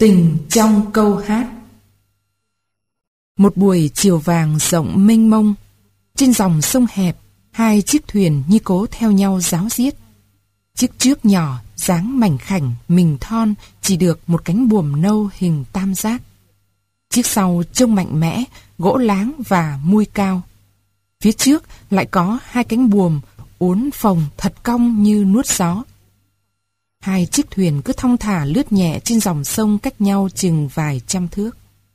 Tình trong câu hát. Một buổi chiều vàng rộng mênh mông, trên dòng sông hẹp, hai chiếc thuyền như cố theo nhau ráo riết. Chiếc trước nhỏ, dáng mảnh khảnh, mình thon, chỉ được một cánh buồm nâu hình tam giác. Chiếc sau trông mạnh mẽ, gỗ láng và mui cao. Phía trước lại có hai cánh buồm uốn phồng thật cong như nuốt gió. Hai chiếc thuyền cứ thong thả lướt nhẹ trên dòng sông cách nhau chừng vài trăm thước.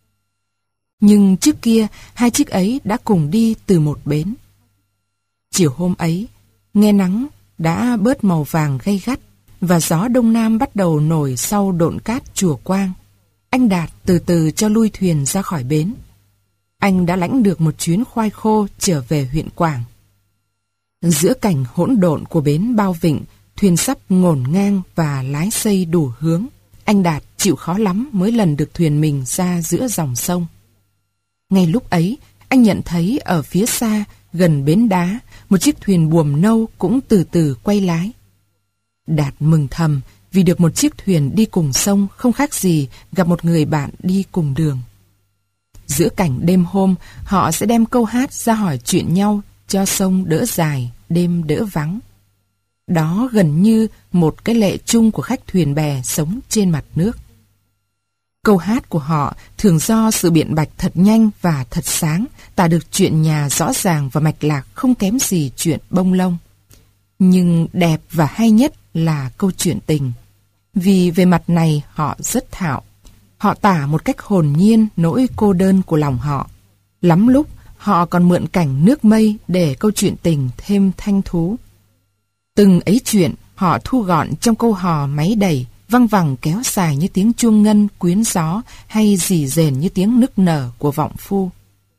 Nhưng trước kia, hai chiếc ấy đã cùng đi từ một bến. Chiều hôm ấy, nghe nắng đã bớt màu vàng gay gắt và gió đông nam bắt đầu nổi sau độn cát Chùa Quang. Anh Đạt từ từ cho lui thuyền ra khỏi bến. Anh đã lãnh được một chuyến khoai khô trở về huyện Quảng. Giữa cảnh hỗn độn của bến Bao Vịnh, thuyền sắp ngổn ngang và lái xây đủ hướng, anh Đạt chịu khó lắm mới lần được thuyền mình ra giữa dòng sông. Ngay lúc ấy, anh nhận thấy ở phía xa, gần bến đá, một chiếc thuyền buồm nâu cũng từ từ quay lái. Đạt mừng thầm vì được một chiếc thuyền đi cùng sông không khác gì gặp một người bạn đi cùng đường. Giữa cảnh đêm hôm, họ sẽ đem câu hát ra hỏi chuyện nhau cho sông đỡ dài, đêm đỡ vắng. Đó gần như một cái lệ chung của khách thuyền bè sống trên mặt nước. Câu hát của họ thường do sự biện bạch thật nhanh và thật sáng, tả được chuyện nhà rõ ràng và mạch lạc không kém gì chuyện bông lông. Nhưng đẹp và hay nhất là câu chuyện tình. Vì về mặt này họ rất thạo. Họ tả một cách hồn nhiên nỗi cô đơn của lòng họ. Lắm lúc họ còn mượn cảnh nước mây để câu chuyện tình thêm thanh thú. Từng ấy chuyện họ thu gọn trong câu hò máy đẩy, văng vẳng kéo dài như tiếng chuông ngân quyến gió hay rì rền như tiếng nức nở của vọng phu.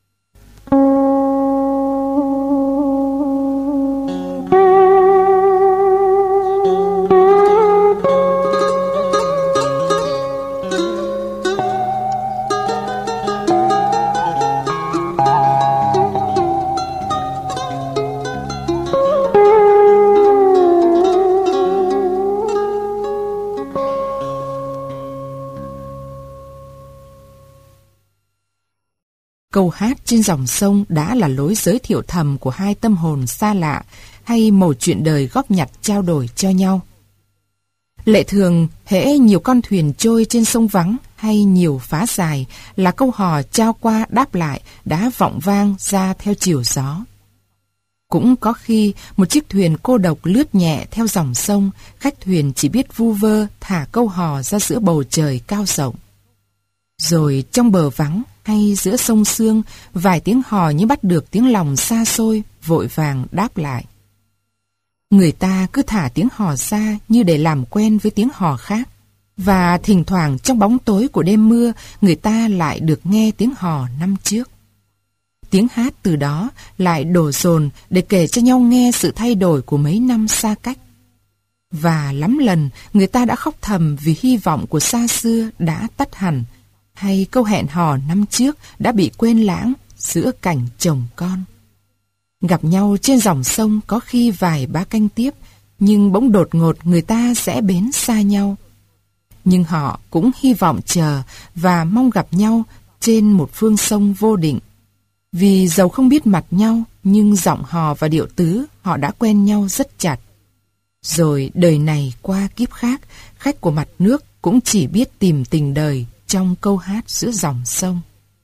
Câu hát trên dòng sông đã là lối giới thiệu thầm của hai tâm hồn xa lạ hay mẩu chuyện đời góp nhặt trao đổi cho nhau. Lệ thường, hễ nhiều con thuyền trôi trên sông vắng hay nhiều phá dài là câu hò trao qua đáp lại đã vọng vang ra theo chiều gió. Cũng có khi một chiếc thuyền cô độc lướt nhẹ theo dòng sông, khách thuyền chỉ biết vu vơ thả câu hò ra giữa bầu trời cao rộng. Rồi trong bờ vắng hay giữa sông sương, vài tiếng hò như bắt được tiếng lòng xa xôi, vội vàng đáp lại. Người ta cứ thả tiếng hò ra như để làm quen với tiếng hò khác. Và thỉnh thoảng trong bóng tối của đêm mưa, người ta lại được nghe tiếng hò năm trước. Tiếng hát từ đó lại đổ dồn để kể cho nhau nghe sự thay đổi của mấy năm xa cách. Và lắm lần người ta đã khóc thầm vì hy vọng của xa xưa đã tắt hẳn, hay câu hẹn hò năm trước đã bị quên lãng giữa cảnh chồng con. Gặp nhau trên dòng sông có khi vài ba canh tiếp, nhưng bỗng đột ngột người ta sẽ bến xa nhau. Nhưng họ cũng hy vọng chờ và mong gặp nhau trên một phương sông vô định. Vì dầu không biết mặt nhau, nhưng giọng hò và điệu tứ họ đã quen nhau rất chặt. Rồi đời này qua kiếp khác, khách của mặt nước cũng chỉ biết tìm tình đời trong câu hát giữa dòng sông.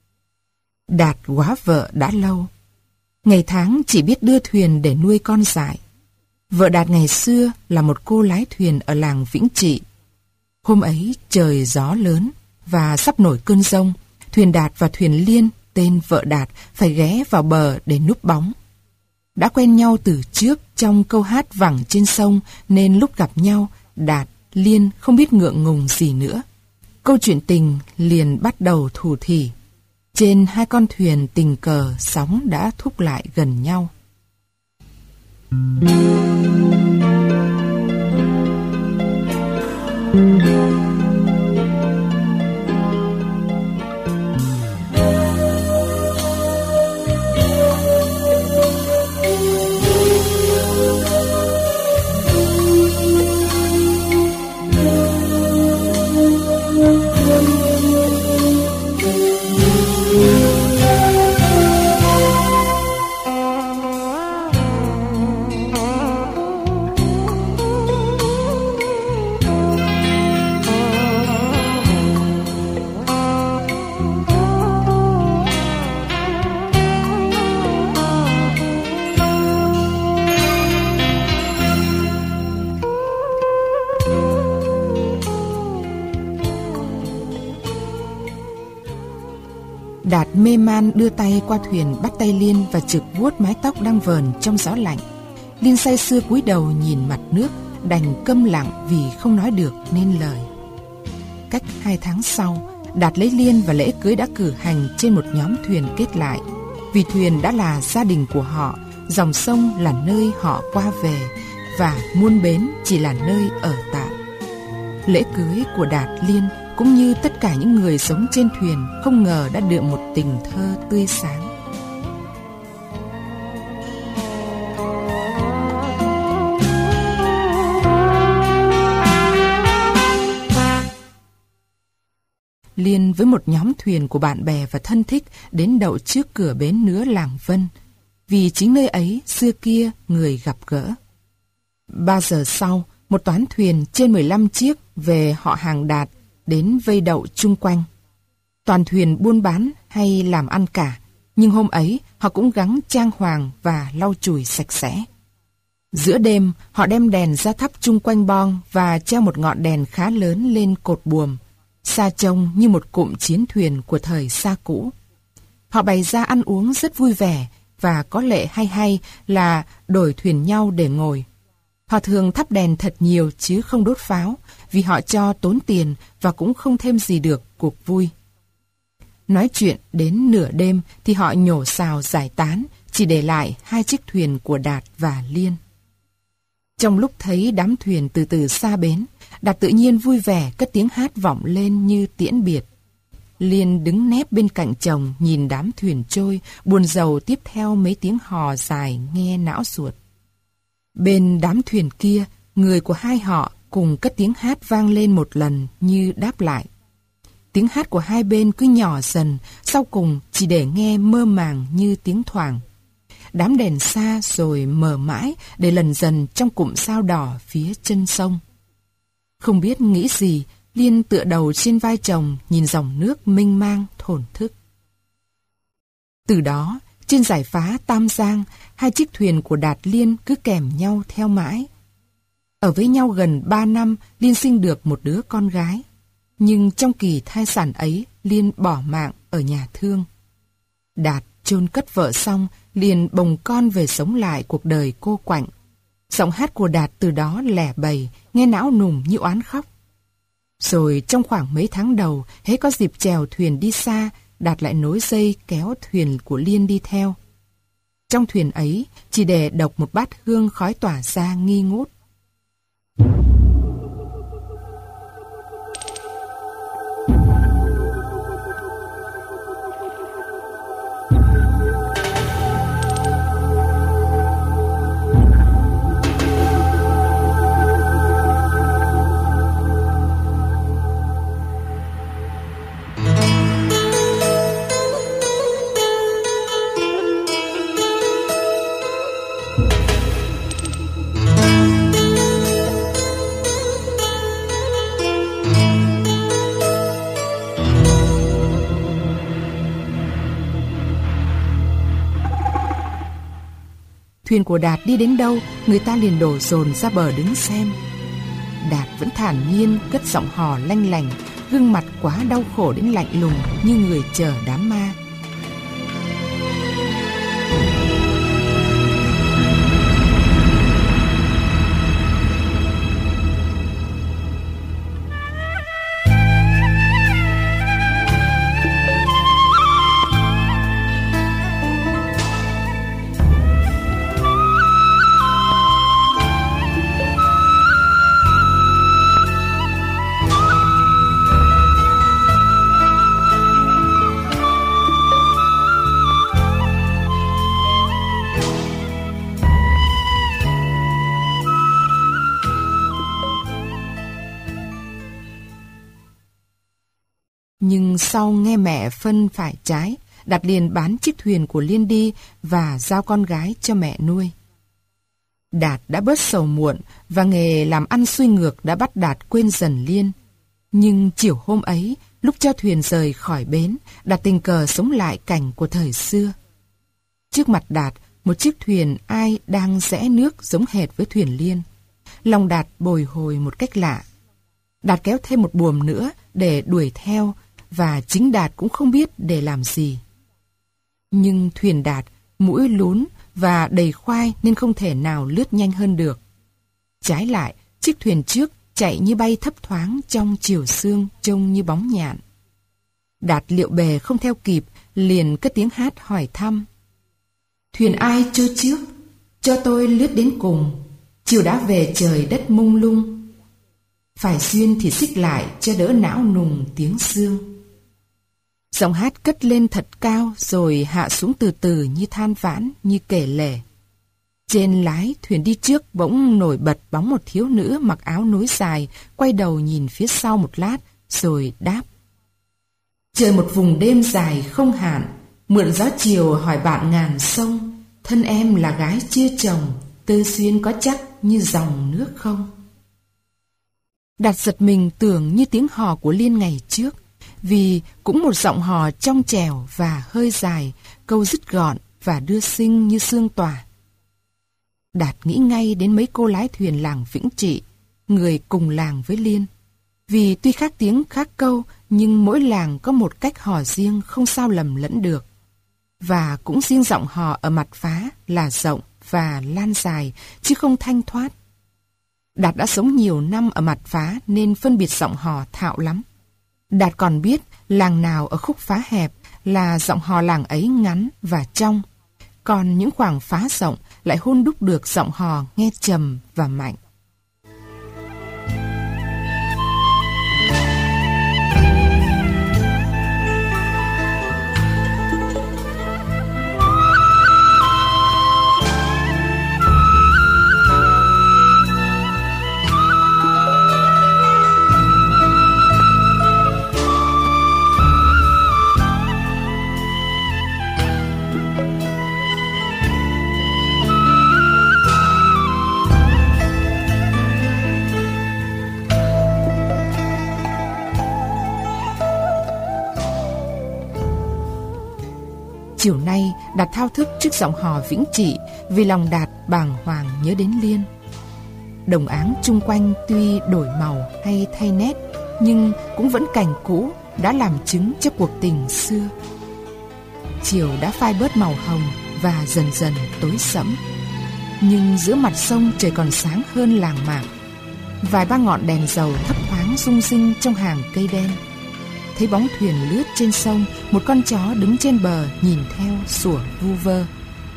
Đạt góa vợ đã lâu. Ngày tháng chỉ biết đưa thuyền để nuôi con dại. Vợ Đạt ngày xưa là một cô lái thuyền ở làng Vĩnh Trị. Hôm ấy trời gió lớn và sắp nổi cơn giông, thuyền Đạt và thuyền Liên, tên vợ Đạt, phải ghé vào bờ để núp bóng. Đã quen nhau từ trước trong câu hát vẳng trên sông nên lúc gặp nhau, Đạt, Liên không biết ngượng ngùng gì nữa. Câu chuyện tình liền bắt đầu thủ thỉ. Trên hai con thuyền tình cờ sóng đã thúc lại gần nhau. Đạt mê man đưa tay qua thuyền bắt tay Liên và trực vuốt mái tóc đang vờn trong gió lạnh. Liên say sưa cúi đầu nhìn mặt nước, đành câm lặng vì không nói được nên lời. Cách 2 tháng sau, Đạt lấy Liên và lễ cưới đã cử hành trên một nhóm thuyền kết lại. Vì thuyền đã là gia đình của họ, dòng sông là nơi họ qua về và muôn bến chỉ là nơi ở tạm. Lễ cưới của Đạt Liên cũng như tất cả những người sống trên thuyền không ngờ đã được một tình thơ tươi sáng. Liên với một nhóm thuyền của bạn bè và thân thích đến đậu trước cửa bến nứa làng Vân, vì chính nơi ấy xưa kia người gặp gỡ. 3 giờ sau, một toán thuyền trên 15 chiếc về họ hàng Đạt đến vây đậu chung quanh. Toàn thuyền buôn bán hay làm ăn cả, nhưng hôm ấy họ cũng gắng trang hoàng và lau chùi sạch sẽ. Giữa đêm, họ đem đèn ra thắp chung quanh bon và treo một ngọn đèn khá lớn lên cột buồm, xa trông như một cụm chiến thuyền của thời xa cũ. Họ bày ra ăn uống rất vui vẻ và có lệ hay là đổi thuyền nhau để ngồi. Họ thường thắp đèn thật nhiều chứ không đốt pháo, vì họ cho tốn tiền và cũng không thêm gì được cuộc vui. Nói chuyện đến nửa đêm thì họ nhổ xào giải tán, chỉ để lại 2 chiếc thuyền của Đạt và Liên. Trong lúc thấy đám thuyền từ từ xa bến, Đạt tự nhiên vui vẻ cất tiếng hát vọng lên như tiễn biệt. Liên đứng nép bên cạnh chồng nhìn đám thuyền trôi, buồn rầu tiếp theo mấy tiếng hò dài nghe não ruột. Bên đám thuyền kia, người của hai họ cùng cất tiếng hát vang lên một lần như đáp lại. Tiếng hát của hai bên cứ nhỏ dần, sau cùng chỉ để nghe mơ màng như tiếng thoảng. Đám đèn xa rồi mờ mãi để lần dần trong cụm sao đỏ phía chân sông. Không biết nghĩ gì, Liên tựa đầu trên vai chồng nhìn dòng nước mênh mang thổn thức. Từ đó, trên dải phá Tam Giang, 2 chiếc thuyền của Đạt Liên cứ kèm nhau theo mãi. Ở với nhau gần 3 năm, Liên sinh được một đứa con gái. Nhưng trong kỳ thai sản ấy, Liên bỏ mạng ở nhà thương. Đạt chôn cất vợ xong, liền bồng con về sống lại cuộc đời cô quạnh. Giọng hát của Đạt từ đó lẻ bầy, nghe não nùng như oán khóc. Rồi trong khoảng mấy tháng đầu, hễ có dịp chèo thuyền đi xa, Đạt lại nối dây kéo thuyền của Liên đi theo. Trong thuyền ấy, chỉ để độc một bát hương khói tỏa ra nghi ngút. Thuyền của Đạt đi đến đâu, người ta liền đổ dồn ra bờ đứng xem. Đạt vẫn thản nhiên cất giọng hò lanh lành, gương mặt quá đau khổ đến lạnh lùng như người chờ đám ma. Nhưng sau nghe mẹ phân phải trái, Đạt liền bán chiếc thuyền của Liên đi và giao con gái cho mẹ nuôi. Đạt đã bớt sầu muộn và nghề làm ăn xuôi ngược đã bắt Đạt quên dần Liên. Nhưng chiều hôm ấy, lúc cho thuyền rời khỏi bến, Đạt tình cờ sống lại cảnh của thời xưa. Trước mặt Đạt, một chiếc thuyền ai đang rẽ nước giống hệt với thuyền Liên. Lòng Đạt bồi hồi một cách lạ. Đạt kéo thêm một buồm nữa để đuổi theo và chính Đạt cũng không biết để làm gì. Nhưng thuyền Đạt mũi lún và đầy khoai nên không thể nào lướt nhanh hơn được. Trái lại, chiếc thuyền trước chạy như bay thấp thoáng trong chiều sương trông như bóng nhạn. Đạt liệu bè không theo kịp, liền cất tiếng hát hỏi thăm. Thuyền ai trôi trước, cho tôi lướt đến cùng, chiều đã về trời đất mông lung. Phải xuyên thì xích lại cho đỡ não nùng tiếng sương. Giọng hát cất lên thật cao rồi hạ xuống từ từ như than vãn, như kể lể. Trên lái thuyền đi trước bỗng nổi bật bóng một thiếu nữ mặc áo nối dài, quay đầu nhìn phía sau một lát rồi đáp. Trời một vùng đêm dài không hạn, mượn gió chiều hỏi bạn ngàn sông, thân em là gái chưa chồng, tư duyên có chắc như dòng nước không? Đạt giật mình tưởng như tiếng hò của Liên ngày trước, vì cũng một giọng hò trong trẻo và hơi dài, câu dứt gọn và đưa sinh như sương tỏa. Đạt nghĩ ngay đến mấy cô lái thuyền làng Vĩnh Trị, người cùng làng với Liên. Vì tuy khác tiếng khác câu, nhưng mỗi làng có một cách hò riêng không sao lầm lẫn được. Và cũng riêng giọng hò ở Mặt Phá là rộng và lan dài, chứ không thanh thoát. Đạt đã sống nhiều năm ở Mặt Phá nên phân biệt giọng hò thạo lắm. Đạt còn biết làng nào ở khúc phá hẹp là giọng hò làng ấy ngắn và trong, còn những khoảng phá rộng lại hun đúc được giọng hò nghe trầm và mạnh. Chiều nay, Đạt thao thức trước giọng hò Vĩnh Trị vì lòng Đạt bàng hoàng nhớ đến Liên. Đồng áng chung quanh tuy đổi màu hay thay nét, nhưng cũng vẫn cảnh cũ đã làm chứng cho cuộc tình xưa. Chiều đã phai bớt màu hồng và dần dần tối sẫm. Nhưng giữa mặt sông trời còn sáng hơn làng mạc. Vài ba ngọn đèn dầu thấp thoáng rung rinh trong hàng cây đen. Thấy bóng thuyền lướt trên sông, một con chó đứng trên bờ nhìn theo sủa vu vơ.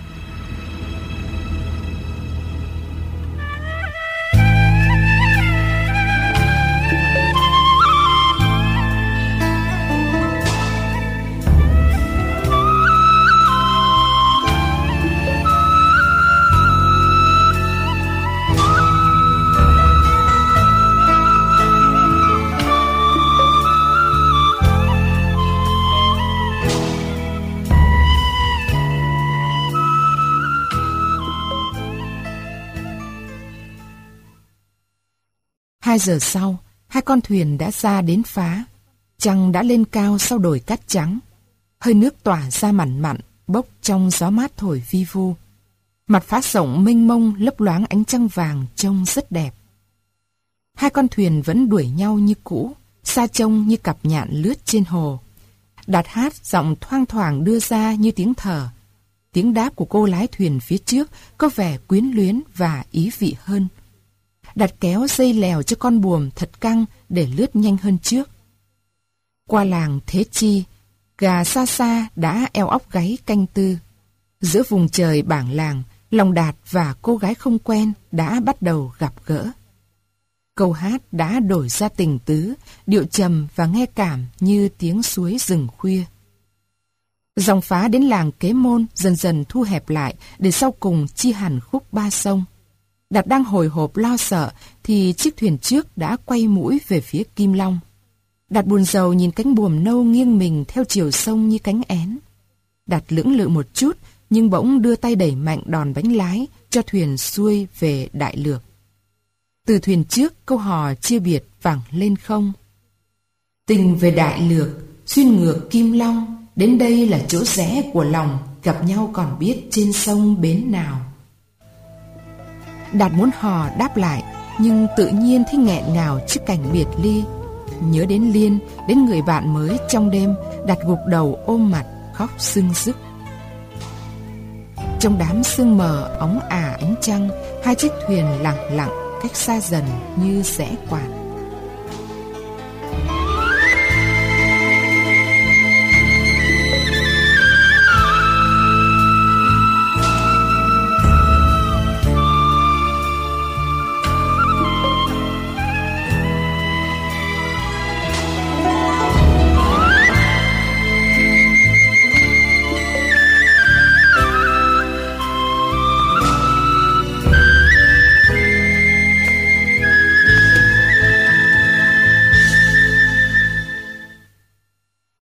Hai giờ sau, hai con thuyền đã ra đến phá. Trăng đã lên cao sau đồi cát trắng. Hơi nước tỏa ra mặn mặn, bốc trong gió mát thổi vi vu. Mặt phá rộng mênh mông lấp loáng ánh trăng vàng trông rất đẹp. Hai con thuyền vẫn đuổi nhau như cũ, xa trông như cặp nhạn lướt trên hồ. Đạt hát giọng thoang thoảng đưa ra như tiếng thở. Tiếng đáp của cô lái thuyền phía trước có vẻ quyến luyến và ý vị hơn. Đạt kéo dây lèo cho con buồm thật căng để lướt nhanh hơn trước. Qua làng Thế Chi, gà xa xa đã eo óc gáy canh tư. Giữa vùng trời bảng làng, lòng Đạt và cô gái không quen đã bắt đầu gặp gỡ. Câu hát đã đổi ra tình tứ, điệu trầm và nghe cảm như tiếng suối rừng khuya. Dòng phá đến làng Kế Môn dần dần thu hẹp lại để sau cùng chia hẳn khúc ba sông. Đạt đang hồi hộp lo sợ thì chiếc thuyền trước đã quay mũi về phía Kim Long. Đạt buồn rầu nhìn cánh buồm nâu nghiêng mình theo chiều sông như cánh én. Đạt lưỡng lự một chút nhưng bỗng đưa tay đẩy mạnh đòn bánh lái cho thuyền xuôi về Đại Lược. Từ thuyền trước câu hò chia biệt vẳng lên không. Tình về Đại Lược, xuyên ngược Kim Long, đến đây là chỗ rẽ của lòng, gặp nhau còn biết trên sông bến nào. Đạt muốn hò đáp lại, nhưng tự nhiên thấy nghẹn ngào trước cảnh biệt ly. nhớ đến Liên, đến người bạn mới trong đêm, đặt gục đầu ôm mặt, khóc sưng sức. Trong đám sương mờ óng ả ánh trăng, hai chiếc thuyền lặng lặng cách xa dần như rẽ quạt.